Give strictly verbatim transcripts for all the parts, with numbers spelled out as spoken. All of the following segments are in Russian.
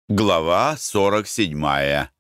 Глава сорок седьмая.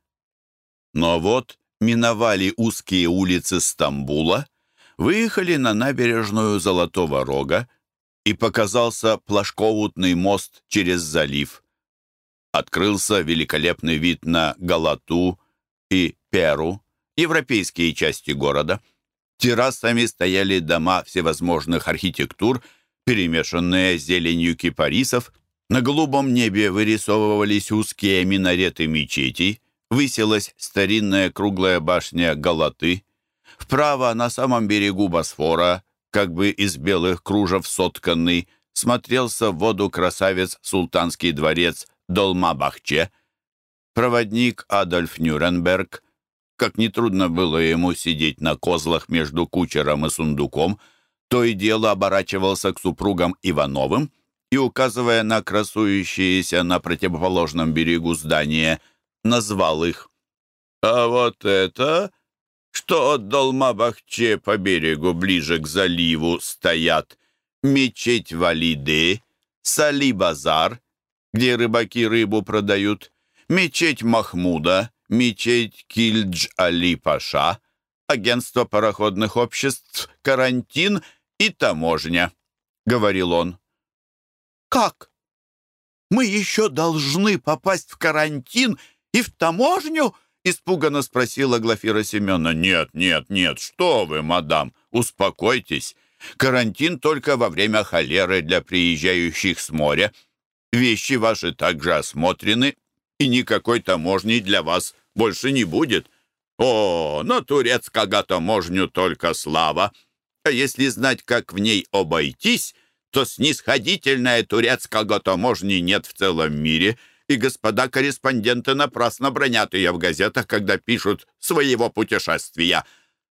Но вот миновали узкие улицы Стамбула, выехали на набережную Золотого Рога, и показался плоскоутный мост через залив. Открылся великолепный вид на Галату и Перу, европейские части города. Террасами стояли дома всевозможных архитектур, перемешанные с зеленью кипарисов. На голубом небе вырисовывались узкие минареты мечетей, высилась старинная круглая башня Галаты. Вправо, на самом берегу Босфора, как бы из белых кружев сотканный, смотрелся в воду красавец султанский дворец Долмабахче. Проводник Адольф Нюрнберг, как нетрудно было ему сидеть на козлах между кучером и сундуком, то и дело оборачивался к супругам Ивановым и, указывая на красующиеся на противоположном берегу здания, назвал их. «А вот это, что от Долмабахче по берегу ближе к заливу стоят, мечеть Валиды, Сали-базар, где рыбаки рыбу продают, мечеть Махмуда, мечеть Кильдж-Али-Паша, агентство пароходных обществ, карантин и таможня», — говорил он. «Как? Мы еще должны попасть в карантин и в таможню?» — испуганно спросила Глафира Семеновна. «Нет, нет, нет, что вы, мадам, успокойтесь. Карантин только во время холеры для приезжающих с моря. Вещи ваши также осмотрены, и никакой таможни для вас больше не будет. О, на турецкого таможню только слава. А если знать, как в ней обойтись, то снисходительная турецкого таможни нет в целом мире, и господа корреспонденты напрасно бронят ее в газетах, когда пишут своего путешествия».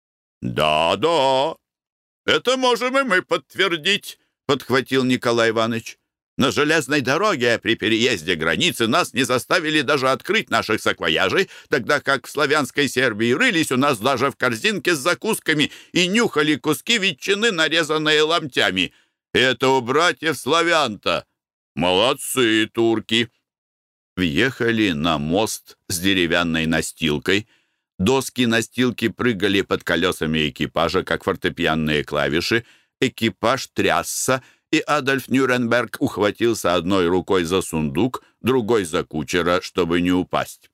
«Да-да, это можем и мы подтвердить», — подхватил Николай Иванович. «На железной дороге при переезде границы нас не заставили даже открыть наших саквояжей, тогда как в славянской Сербии рылись у нас даже в корзинке с закусками и нюхали куски ветчины, нарезанные ломтями. Это у братьев славян-то. Молодцы, турки!» Въехали на мост с деревянной настилкой. Доски настилки прыгали под колесами экипажа, как фортепианные клавиши. Экипаж трясся, и Адольф Нюрнберг ухватился одной рукой за сундук, другой за кучера, чтобы не упасть.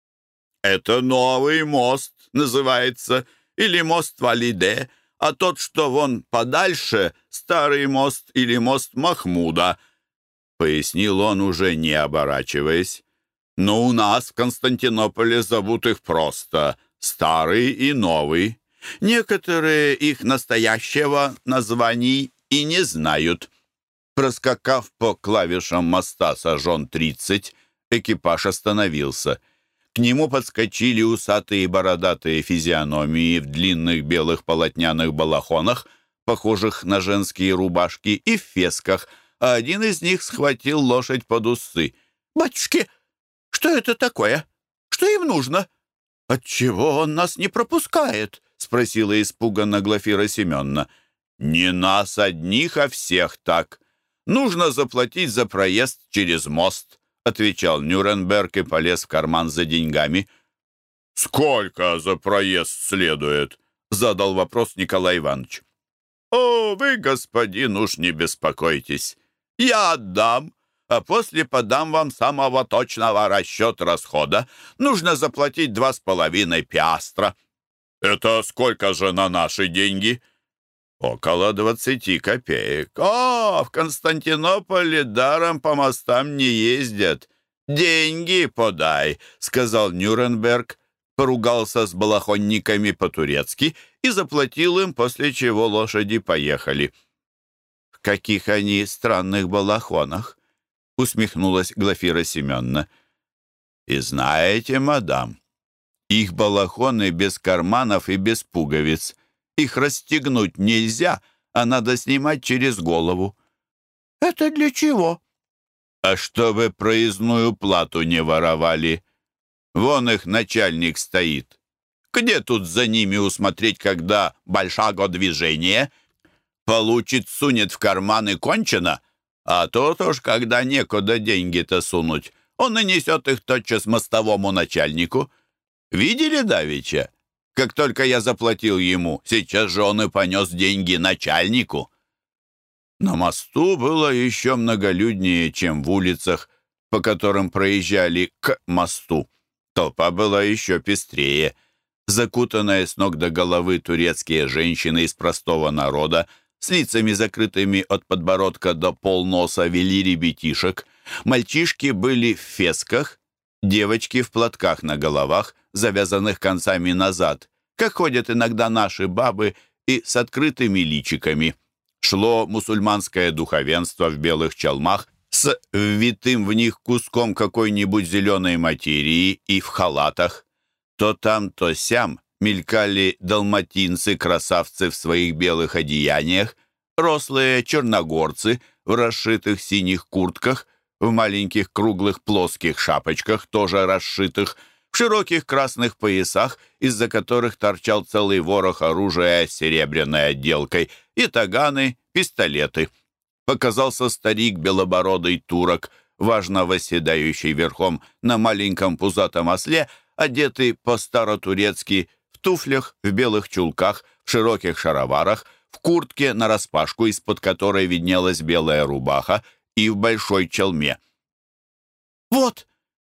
«Это новый мост называется, или мост Валиде, а тот, что вон подальше, старый мост или мост Махмуда», — пояснил он, уже не оборачиваясь. «Но у нас в Константинополе зовут их просто Старый и Новый. Некоторые их настоящего названий и не знают». Проскакав по клавишам моста сажен тридцать, экипаж остановился. К нему подскочили усатые бородатые физиономии в длинных белых полотняных балахонах, похожих на женские рубашки, и в фесках, а один из них схватил лошадь под усы. «Батюшки, что это такое? Что им нужно? Отчего он нас не пропускает?» — спросила испуганно Глафира Семеновна. «Не нас одних, а всех так. Нужно заплатить за проезд через мост», — отвечал Нюрнберг и полез в карман за деньгами. «Сколько за проезд следует?» — задал вопрос Николай Иванович. «О, вы, господин, уж не беспокойтесь. Я отдам, а после подам вам самого точного расчета расхода. Нужно заплатить два с половиной пиастра». «Это сколько же на наши деньги?» «Около двадцати копеек». «О, в Константинополе даром по мостам не ездят. Деньги подай», — сказал Нюрнберг, поругался с балахонниками по-турецки и заплатил им, после чего лошади поехали. «В каких они странных балахонах?» — усмехнулась Глафира Семеновна. «И знаете, мадам, их балахоны без карманов и без пуговиц. Их расстегнуть нельзя, а надо снимать через голову». «Это для чего?» «А чтобы проездную плату не воровали. Вон их начальник стоит. Где тут за ними усмотреть, когда большого движения? Получит, сунет в карман и кончено. А то уж, когда некуда деньги-то сунуть. Он и несет их тотчас мостовому начальнику. Видели давеча? Как только я заплатил ему, сейчас же он и понес деньги начальнику». На мосту было еще многолюднее, чем в улицах, по которым проезжали к мосту. Толпа была еще пестрее. Закутанные с ног до головы турецкие женщины из простого народа с лицами закрытыми от подбородка до полноса вели ребятишек. Мальчишки были в фесках, девочки в платках на головах, завязанных концами назад, как ходят иногда наши бабы, и с открытыми личиками. Шло мусульманское духовенство в белых чалмах с ввитым в них куском какой-нибудь зеленой материи и в халатах. То там, то сям мелькали далматинцы-красавцы в своих белых одеяниях, рослые черногорцы в расшитых синих куртках, в маленьких круглых плоских шапочках, тоже расшитых, в широких красных поясах, из-за которых торчал целый ворох оружия с серебряной отделкой, и таганы, пистолеты. Показался старик белобородый турок, важно восседающий верхом на маленьком пузатом осле, одетый по-старотурецки, в туфлях, в белых чулках, в широких шароварах, в куртке нараспашку, из-под которой виднелась белая рубаха, и в большой челме. «Вот!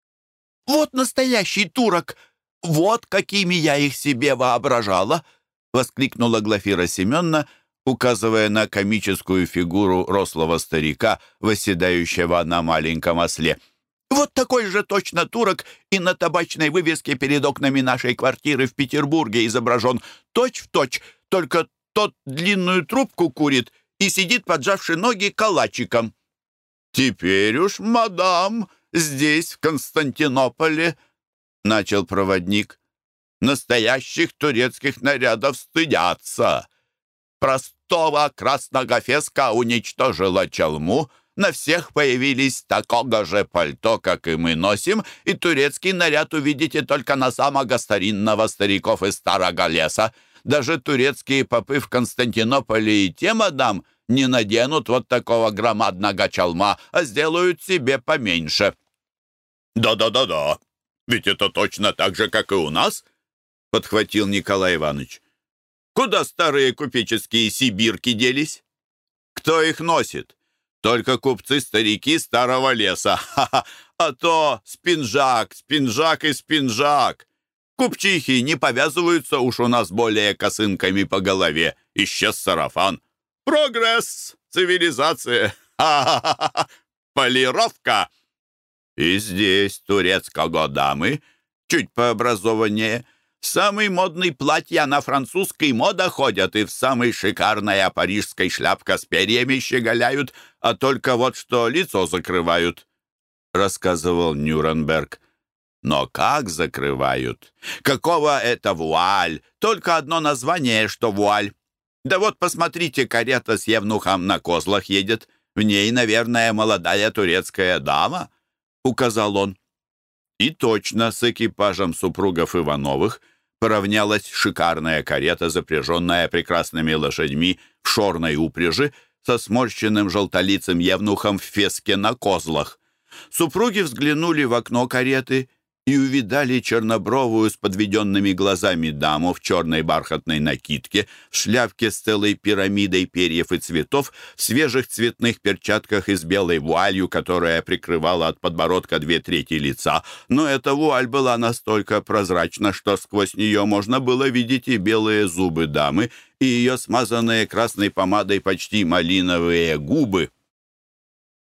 Вот настоящий турок! Вот какими я их себе воображала!» — воскликнула Глафира Семеновна, указывая на комическую фигуру рослого старика, восседающего на маленьком осле. «Вот такой же точно турок и на табачной вывеске перед окнами нашей квартиры в Петербурге изображен точь-в-точь, только тот длинную трубку курит и сидит, поджавши ноги калачиком». «Теперь уж, мадам, здесь, в Константинополе, — начал проводник, — настоящих турецких нарядов стыдятся. Простого красного феска уничтожила чалму, на всех появились такого же пальто, как и мы носим, и турецкий наряд увидите только на самого старинного стариков из старого леса. Даже турецкие попы в Константинополе и те, мадам, не наденут вот такого громадного чалма, а сделают себе поменьше». «Да-да-да-да, ведь это точно так же, как и у нас», — подхватил Николай Иванович. «Куда старые купеческие сибирки делись? Кто их носит? Только купцы-старики старого леса. Ха-ха. А то спинжак, спинжак и спинжак. Купчихи не повязываются уж у нас более косынками по голове. Исчез сарафан. Прогресс, цивилизация, ха-ха-ха, полировка. И здесь турецкого дамы, чуть пообразованнее, в самый модный платья на французской мода ходят и в самой шикарной парижской шляпка с перьями щеголяют, а только вот что лицо закрывают», — рассказывал Нюрнберг. «Но как закрывают? Какого это вуаль? Только одно название, что вуаль. Да вот посмотрите, карета с евнухом на козлах едет. В ней, наверное, молодая турецкая дама», — указал он. И точно с экипажем супругов Ивановых поравнялась шикарная карета, запряженная прекрасными лошадьми в шорной упряжи, со сморщенным желтолицым евнухом в феске на козлах. Супруги взглянули в окно кареты и увидали чернобровую с подведенными глазами даму в черной бархатной накидке, в шляпке с целой пирамидой перьев и цветов, в свежих цветных перчатках и с белой вуалью, которая прикрывала от подбородка две трети лица. Но эта вуаль была настолько прозрачна, что сквозь нее можно было видеть и белые зубы дамы, и ее смазанные красной помадой почти малиновые губы.